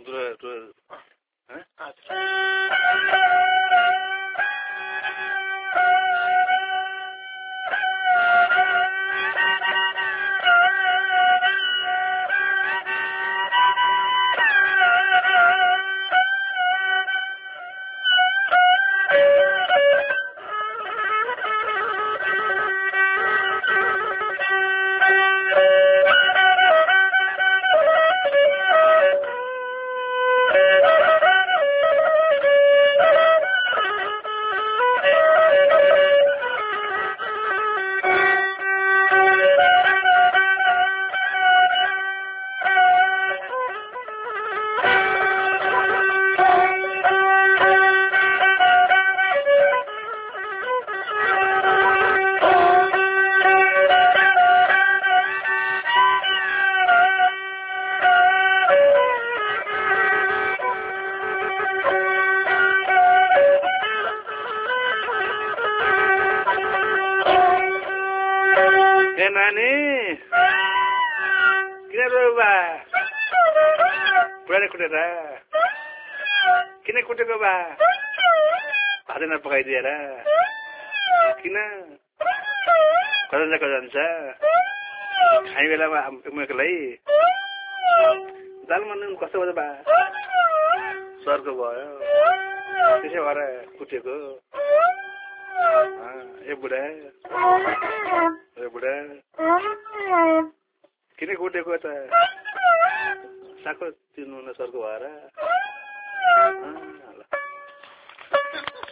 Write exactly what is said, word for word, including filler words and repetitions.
किन कुटेको बा भात नपकाइदिएर किन कता कता जान्छ खाने बेलामा एक्लै दालमा नुन कस्तो भयो बा सर्को भयो त्यसै भएर कुटेको ए बुढा ए बुढा किन कुटेको त साको तिर्नु न सर्को भएर